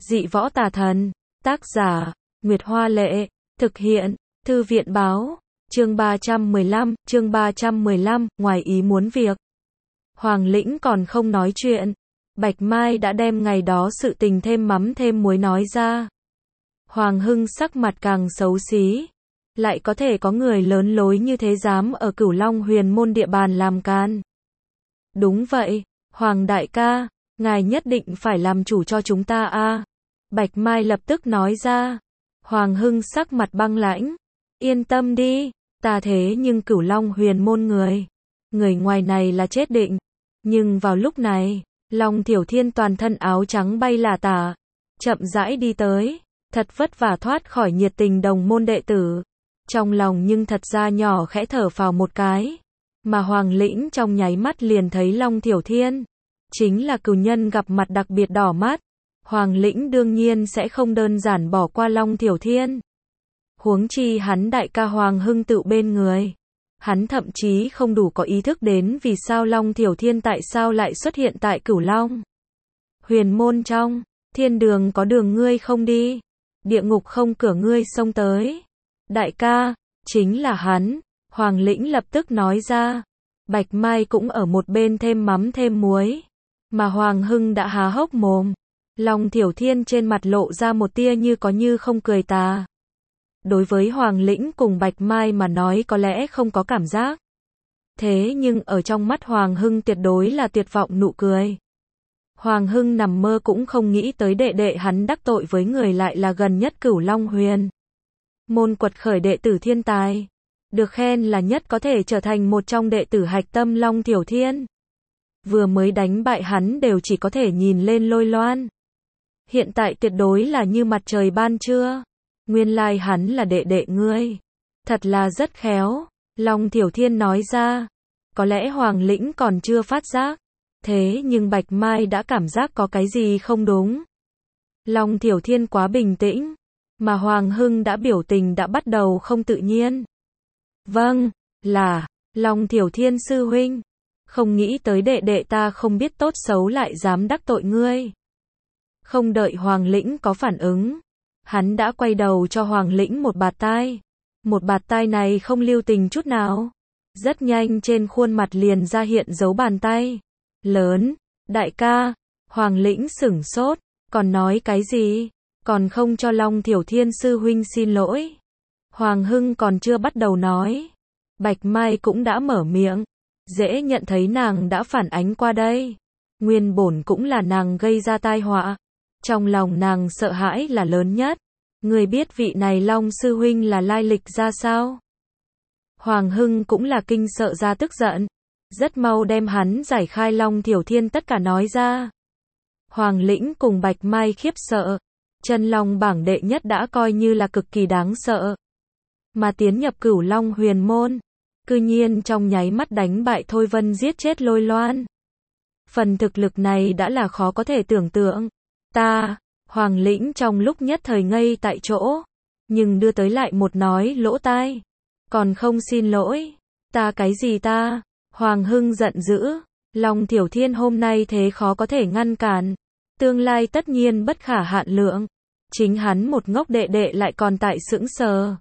Dị võ tà thần, tác giả, Nguyệt Hoa Lệ, thực hiện, Thư viện báo, chương 315, ngoài ý muốn việc. Hoàng Lĩnh còn không nói chuyện. Bạch Mai đã đem ngày đó sự tình thêm mắm thêm muối nói ra. Hoàng Hưng sắc mặt càng xấu xí. Lại có thể có người lớn lối như thế dám ở Cửu Long Huyền môn địa bàn làm can. Đúng vậy, Hoàng đại ca, ngài nhất định phải làm chủ cho chúng ta a. Bạch Mai lập tức nói ra. Hoàng Hưng sắc mặt băng lãnh. Yên tâm đi, ta thế nhưng Cửu Long Huyền môn người ngoài này là chết định. Nhưng vào lúc này, Long Thiểu Thiên toàn thân áo trắng bay là tả, chậm rãi đi tới, thật vất vả thoát khỏi nhiệt tình đồng môn đệ tử. Trong lòng nhưng thật ra nhỏ khẽ thở phào một cái, mà Hoàng Lĩnh trong nháy mắt liền thấy Long Thiểu Thiên, chính là cửu nhân gặp mặt đặc biệt đỏ mắt. Hoàng Lĩnh đương nhiên sẽ không đơn giản bỏ qua Long Thiểu Thiên. Huống chi hắn đại ca Hoàng Hưng tự bên người. Hắn thậm chí không đủ có ý thức đến vì sao Long Thiểu Thiên tại sao lại xuất hiện tại Cửu Long Huyền môn trong. Thiên đường có đường ngươi không đi, địa ngục không cửa ngươi xông tới. Đại ca, chính là hắn. Hoàng Lĩnh lập tức nói ra. Bạch Mai cũng ở một bên thêm mắm thêm muối. Mà Hoàng Hưng đã há hốc mồm. Long Thiểu Thiên trên mặt lộ ra một tia như có như không cười tà. Đối với Hoàng Lĩnh cùng Bạch Mai mà nói có lẽ không có cảm giác. Thế nhưng ở trong mắt Hoàng Hưng tuyệt đối là tuyệt vọng nụ cười. Hoàng Hưng nằm mơ cũng không nghĩ tới đệ đệ hắn đắc tội với người lại là gần nhất Cửu Long Huyền môn quật khởi đệ tử thiên tài. Được khen là nhất có thể trở thành một trong đệ tử hạch tâm Long Thiểu Thiên. Vừa mới đánh bại hắn đều chỉ có thể nhìn lên lôi loan. Hiện tại tuyệt đối là như mặt trời ban trưa. Nguyên lai hắn là đệ đệ ngươi. Thật là rất khéo. Long Thiểu Thiên nói ra. Có lẽ Hoàng Lĩnh còn chưa phát giác. Thế nhưng Bạch Mai đã cảm giác có cái gì không đúng. Long Thiểu Thiên quá bình tĩnh. Mà Hoàng Hưng đã biểu tình đã bắt đầu không tự nhiên. Vâng, là, Long Thiểu Thiên sư huynh. Không nghĩ tới đệ đệ ta không biết tốt xấu lại dám đắc tội ngươi. Không đợi Hoàng Lĩnh có phản ứng. Hắn đã quay đầu cho Hoàng Lĩnh một bạt tai. Một bạt tai này không lưu tình chút nào. Rất nhanh trên khuôn mặt liền ra hiện dấu bàn tay lớn. Đại ca, Hoàng Lĩnh sửng sốt. Còn nói cái gì? Còn không cho Long Thiểu Thiên sư huynh xin lỗi. Hoàng Hưng còn chưa bắt đầu nói. Bạch Mai cũng đã mở miệng. Dễ nhận thấy nàng đã phản ánh qua đây. Nguyên bổn cũng là nàng gây ra tai họa. Trong lòng nàng sợ hãi là lớn nhất. Người biết vị này Long sư huynh là lai lịch ra sao? Hoàng Hưng cũng là kinh sợ ra tức giận. Rất mau đem hắn giải khai Long Thiểu Thiên tất cả nói ra. Hoàng Lĩnh cùng Bạch Mai khiếp sợ. Chân Long bảng đệ nhất đã coi như là cực kỳ đáng sợ. Mà tiến nhập Cửu Long Huyền môn. Cư nhiên trong nháy mắt đánh bại Thôi Vân giết chết Lôi Loan. Phần thực lực này đã là khó có thể tưởng tượng. Hoàng Lĩnh trong lúc nhất thời ngây tại chỗ. Nhưng đưa tới lại một nói lỗ tai. Còn không xin lỗi. Ta cái gì ta? Hoàng Hưng giận dữ. Long Thiểu Thiên hôm nay thế khó có thể ngăn cản. Tương lai tất nhiên bất khả hạn lượng. Chính hắn một ngốc đệ đệ lại còn tại sững sờ.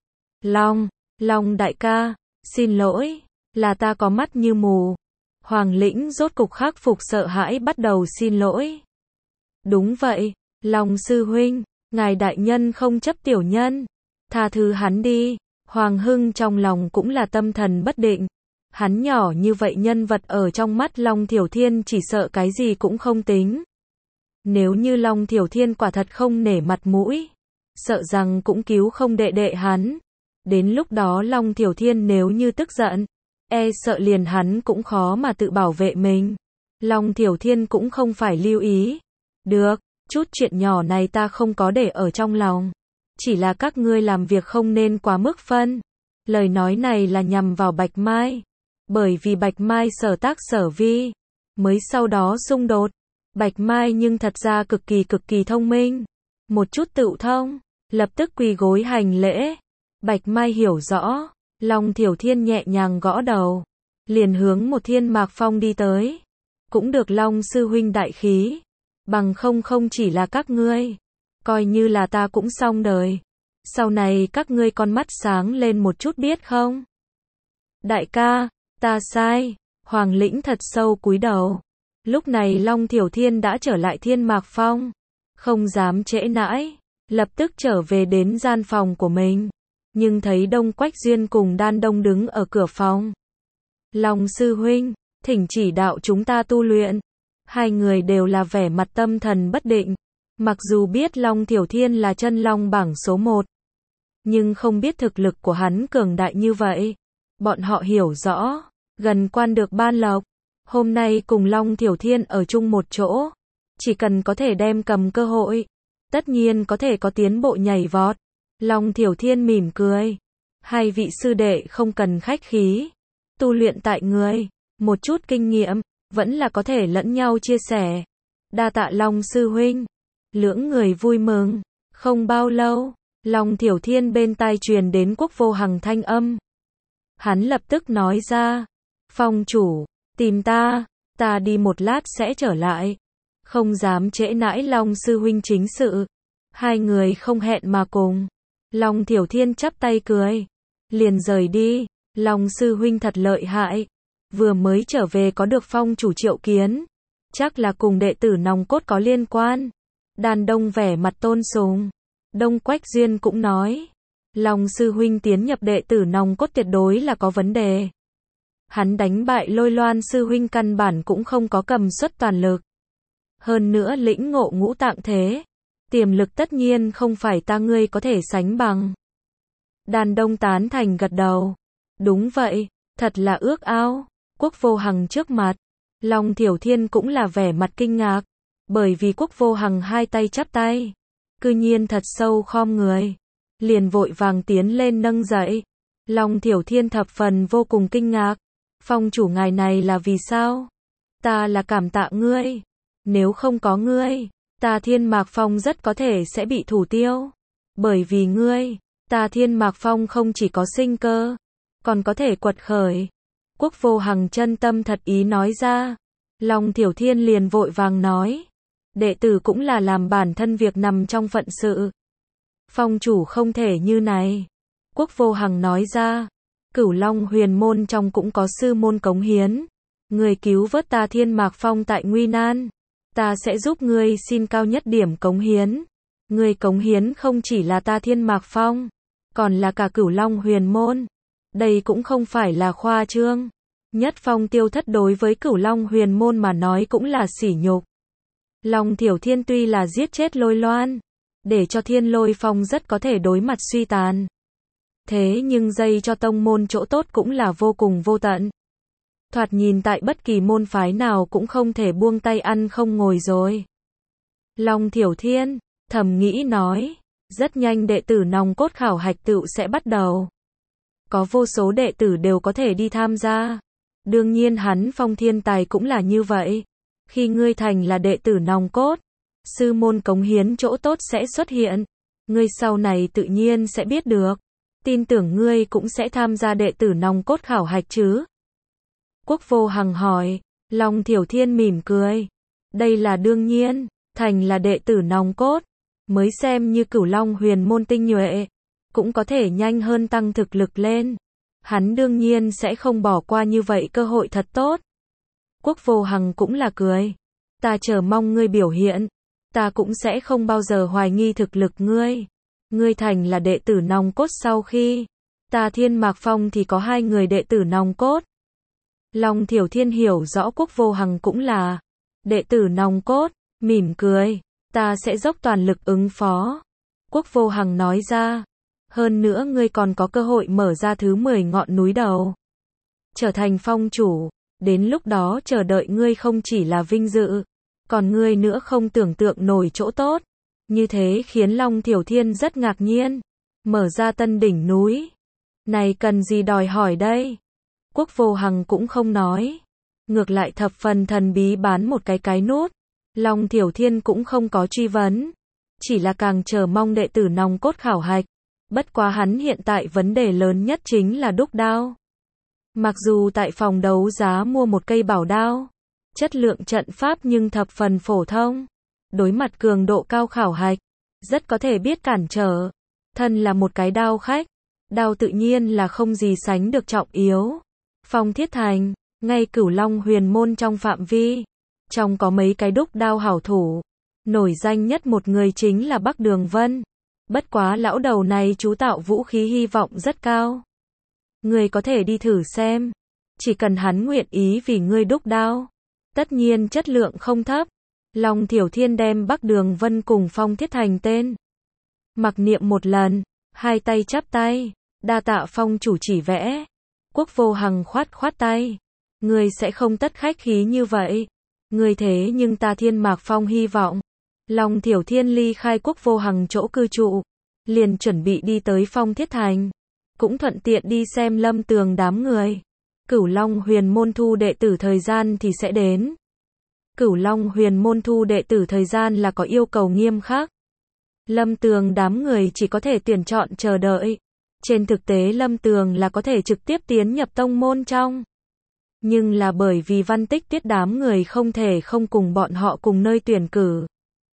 Long đại ca, xin lỗi, là ta có mắt như mù. Hoàng Lĩnh rốt cục khắc phục sợ hãi bắt đầu xin lỗi. Đúng vậy, Long sư huynh, ngài đại nhân không chấp tiểu nhân. Tha thứ hắn đi. Hoàng Hưng trong lòng cũng là tâm thần bất định. Hắn nhỏ như vậy nhân vật ở trong mắt Long Thiểu Thiên chỉ sợ cái gì cũng không tính. Nếu như Long Thiểu Thiên quả thật không nể mặt mũi, sợ rằng cũng cứu không đệ đệ hắn. Đến lúc đó Long Thiểu Thiên nếu như tức giận, sợ liền hắn cũng khó mà tự bảo vệ mình. Long Thiểu Thiên cũng không phải lưu ý. Được, chút chuyện nhỏ này ta không có để ở trong lòng. Chỉ là các ngươi làm việc không nên quá mức phân. Lời nói này là nhằm vào Bạch Mai. Bởi vì Bạch Mai sở tác sở vi, mới sau đó xung đột. Bạch Mai nhưng thật ra cực kỳ thông minh. Một chút tự thông, lập tức quỳ gối hành lễ. Bạch Mai hiểu rõ. Long Thiểu Thiên nhẹ nhàng gõ đầu. Liền hướng một Thiên Mạc Phong đi tới. Cũng được Long sư huynh đại khí. Bằng không chỉ là các ngươi. coi như là ta cũng xong đời. Sau này các ngươi con mắt sáng lên một chút biết không? Đại ca, ta sai. Hoàng Lĩnh thật sâu cúi đầu. Lúc này Long Thiểu Thiên đã trở lại Thiên Mạc Phong. Không dám trễ nãi. Lập tức trở về đến gian phòng của mình. Nhưng thấy Đông Quách Duyên cùng Đan Đông đứng ở cửa phòng. Long sư huynh, thỉnh chỉ đạo chúng ta tu luyện. Hai người đều là vẻ mặt tâm thần bất định. Mặc dù biết Long Thiểu Thiên là chân long bảng số 1. Nhưng không biết thực lực của hắn cường đại như vậy. Bọn họ hiểu rõ. Gần quan được ban lộc. Hôm nay cùng Long Thiểu Thiên ở chung một chỗ. Chỉ cần có thể đem cầm cơ hội. Tất nhiên có thể có tiến bộ nhảy vọt. Long Thiểu Thiên mỉm cười. Hai vị sư đệ không cần khách khí. Tu luyện tại người. Một chút kinh nghiệm. Vẫn là có thể lẫn nhau chia sẻ. Đa tạ Long sư huynh. Lưỡng người vui mừng. Không bao lâu. Long Thiểu Thiên bên tai truyền đến Quốc Vô Hằng thanh âm. Hắn lập tức nói ra. Phong chủ. Tìm ta. Ta đi một lát sẽ trở lại. Không dám trễ nãi Long sư huynh chính sự. Hai người không hẹn mà cùng. Long Thiểu Thiên chắp tay cười. Liền rời đi. Long sư huynh thật lợi hại. Vừa mới trở về có được phong chủ triệu kiến. Chắc là cùng đệ tử nòng cốt có liên quan. Đàn Đông vẻ mặt tôn sùng. Đông Quách Duyên cũng nói. Long sư huynh tiến nhập đệ tử nòng cốt tuyệt đối là có vấn đề. Hắn đánh bại Lôi Loan sư huynh căn bản cũng không có cầm suất toàn lực. Hơn nữa lĩnh ngộ ngũ tạng thế. Tiềm lực tất nhiên không phải ta ngươi có thể sánh bằng. Đàn Đông tán thành gật đầu. Đúng vậy, thật là ước ao. Quốc Vô Hằng trước mặt. Long Thiểu Thiên cũng là vẻ mặt kinh ngạc. Bởi vì Quốc Vô Hằng hai tay chắp tay. Cư nhiên thật sâu khom người. Liền vội vàng tiến lên nâng dậy. Long Thiểu Thiên thập phần vô cùng kinh ngạc. Phong chủ ngài này là vì sao? Ta là cảm tạ ngươi. Nếu không có ngươi, ta Thiên Mạc Phong rất có thể sẽ bị thủ tiêu. Bởi vì ngươi, ta Thiên Mạc Phong không chỉ có sinh cơ, còn có thể quật khởi. Quốc Vô Hằng chân tâm thật ý nói ra. Long Thiểu Thiên liền vội vàng nói. Đệ tử cũng là làm bản thân việc nằm trong phận sự. Phong chủ không thể như này. Quốc Vô Hằng nói ra. Cửu Long huyền môn trong cũng có sư môn cống hiến. Người cứu vớt ta Thiên Mạc Phong tại nguy nan. Ta sẽ giúp ngươi xin cao nhất điểm cống hiến. Ngươi cống hiến không chỉ là ta Thiên Mạc Phong, còn là cả Cửu Long huyền môn. Đây cũng không phải là khoa trương. Nhất phong tiêu thất đối với Cửu Long huyền môn mà nói cũng là sỉ nhục. Long Thiểu Thiên tuy là giết chết Lôi Loan, để cho Thiên Lôi Phong rất có thể đối mặt suy tàn. Thế nhưng dây cho tông môn chỗ tốt cũng là vô cùng vô tận. Thoạt nhìn tại bất kỳ môn phái nào cũng không thể buông tay ăn không ngồi rồi. Long Thiểu Thiên, thầm nghĩ nói, rất nhanh đệ tử nòng cốt khảo hạch tựu sẽ bắt đầu. Có vô số đệ tử đều có thể đi tham gia. Đương nhiên hắn Phong Thiên Tài cũng là như vậy. Khi ngươi thành là đệ tử nòng cốt, sư môn cống hiến chỗ tốt sẽ xuất hiện. Ngươi sau này tự nhiên sẽ biết được. Tin tưởng ngươi cũng sẽ tham gia đệ tử nòng cốt khảo hạch chứ? Quốc Vô Hằng hỏi. Long Thiểu Thiên mỉm cười. Đây là đương nhiên, thành là đệ tử nòng cốt, mới xem như Cửu Long huyền môn tinh nhuệ, cũng có thể nhanh hơn tăng thực lực lên. Hắn đương nhiên sẽ không bỏ qua như vậy cơ hội thật tốt. Quốc Vô Hằng cũng là cười. Ta chờ mong ngươi biểu hiện. Ta cũng sẽ không bao giờ hoài nghi thực lực ngươi. Ngươi thành là đệ tử nòng cốt sau khi ta Thiên Mạc Phong thì có 2 người đệ tử nòng cốt. Long Thiểu Thiên hiểu rõ Quốc Vô Hằng cũng là đệ tử nòng cốt, mỉm cười. Ta sẽ dốc toàn lực ứng phó. Quốc Vô Hằng nói ra. Hơn nữa ngươi còn có cơ hội mở ra thứ 10 ngọn núi đầu. Trở thành phong chủ. Đến lúc đó chờ đợi ngươi không chỉ là vinh dự, còn ngươi nữa không tưởng tượng nổi chỗ tốt. Như thế khiến Long Thiểu Thiên rất ngạc nhiên. Mở ra tân đỉnh núi. Này cần gì đòi hỏi đây? Quốc Vô Hằng cũng không nói. Ngược lại thập phần thần bí bán một cái nút. Long Thiểu Thiên cũng không có truy vấn. Chỉ là càng chờ mong đệ tử nòng cốt khảo hạch. Bất quá hắn hiện tại vấn đề lớn nhất chính là đúc đao. Mặc dù tại phòng đấu giá mua một cây bảo đao, chất lượng trận pháp nhưng thập phần phổ thông. Đối mặt cường độ cao khảo hạch, rất có thể biết cản trở. Thân là một cái đao khách, đao tự nhiên là không gì sánh được trọng yếu. Phong Thiết Thành, ngay Cửu Long Huyền Môn trong phạm vi, trong có mấy cái đúc đao hảo thủ. Nổi danh nhất một người chính là Bắc Đường Vân. Bất quá lão đầu này chú tạo vũ khí hy vọng rất cao. Ngươi có thể đi thử xem. Chỉ cần hắn nguyện ý vì ngươi đúc đao, tất nhiên chất lượng không thấp. Long Thiểu Thiên đem Bắc Đường Vân cùng Phong Thiết Thành tên. Mặc niệm một lần, hai tay chắp tay, đa tạ Phong chủ chỉ vẽ. Quốc Vô Hằng khoát khoát tay. Ngươi sẽ không tất khách khí như vậy. Ngươi thế nhưng ta Thiên Mạc Phong hy vọng. Long Thiểu Thiên ly khai Quốc Vô Hằng chỗ cư trụ, liền chuẩn bị đi tới Phong Thiết Thành, cũng thuận tiện đi xem Lâm Tường đám người. Cửu Long Huyền Môn thu đệ tử thời gian thì sẽ đến. Cửu Long Huyền Môn thu đệ tử thời gian là có yêu cầu nghiêm khắc. Lâm Tường đám người chỉ có thể tuyển chọn chờ đợi. Trên thực tế Lâm Tường là có thể trực tiếp tiến nhập tông môn trong. Nhưng là bởi vì Văn Tích Tiết đám người không thể không cùng bọn họ cùng nơi tuyển cử.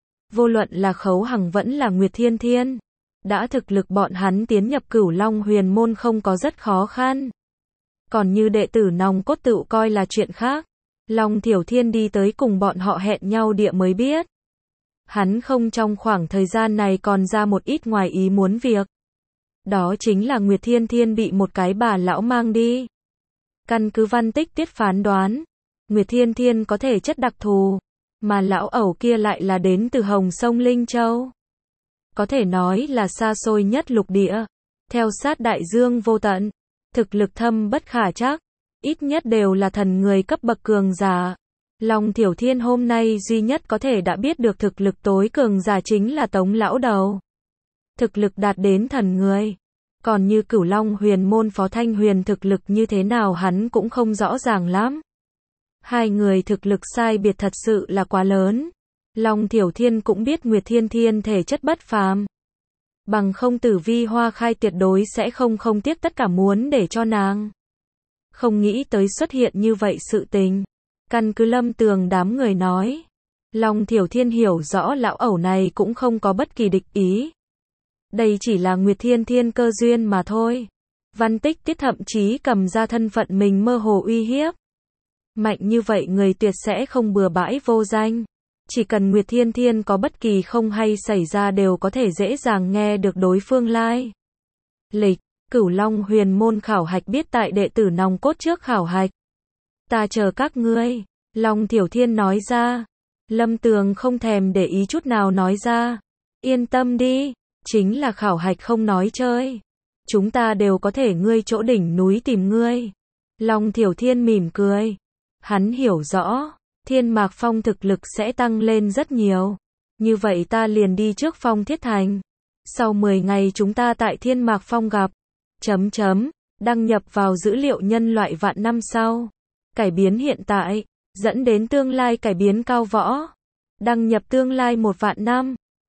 Vô luận là Khấu Hằng vẫn là Nguyệt Thiên Thiên, đã thực lực bọn hắn tiến nhập Cửu Long Huyền Môn không có rất khó khăn. Còn như đệ tử nòng cốt tự coi là chuyện khác. Long Thiểu Thiên đi tới cùng bọn họ hẹn nhau địa mới biết. Hắn không trong khoảng thời gian này còn ra một ít ngoài ý muốn việc. Đó chính là Nguyệt Thiên Thiên bị một cái bà lão mang đi. Căn cứ Văn Tích Tiết phán đoán, Nguyệt Thiên Thiên có thể chất đặc thù, mà lão ẩu kia lại là đến từ Hồng Sông Linh Châu. Có thể nói là xa xôi nhất lục địa, theo sát đại dương vô tận, thực lực thâm bất khả trắc, ít nhất đều là thần người cấp bậc cường giả. Long Thiểu Thiên hôm nay duy nhất có thể đã biết được thực lực tối cường giả chính là Tống lão đầu. Thực lực đạt đến thần người. Còn như Cửu Long Huyền Môn Phó Thanh Huyền thực lực như thế nào hắn cũng không rõ ràng lắm. Hai người thực lực sai biệt thật sự là quá lớn. Long Thiểu Thiên cũng biết Nguyệt Thiên Thiên thể chất bất phàm. Bằng không Tử Vi Hoa Khai tuyệt đối sẽ không tiếc tất cả muốn để cho nàng. Không nghĩ tới xuất hiện như vậy sự tình. Căn cứ Lâm Tường đám người nói, Long Thiểu Thiên hiểu rõ lão ẩu này cũng không có bất kỳ địch ý. Đây chỉ là Nguyệt Thiên Thiên cơ duyên mà thôi. Văn Tích Tiết thậm chí cầm ra thân phận mình mơ hồ uy hiếp. Mạnh như vậy người tuyệt sẽ không bừa bãi vô danh. Chỉ cần Nguyệt Thiên Thiên có bất kỳ không hay xảy ra đều có thể dễ dàng nghe được đối phương lai. Lịch, Cửu Long Huyền Môn khảo hạch biết tại đệ tử nòng cốt trước khảo hạch. Ta chờ các ngươi, Long Thiểu Thiên nói ra. Lâm Tường không thèm để ý chút nào nói ra. Yên tâm đi, chính là khảo hạch không nói chơi. Chúng ta đều có thể ngươi chỗ đỉnh núi tìm ngươi. Long Thiểu Thiên mỉm cười. Hắn hiểu rõ, Thiên Mạc Phong thực lực sẽ tăng lên rất nhiều. Như vậy ta liền đi trước Phong Thiết Thành. Sau 10 ngày chúng ta tại Thiên Mạc Phong gặp. Đăng nhập vào dữ liệu nhân loại vạn năm sau. Cải biến hiện tại, dẫn đến tương lai cải biến cao võ. Đăng nhập tương lai 1 vạn năm.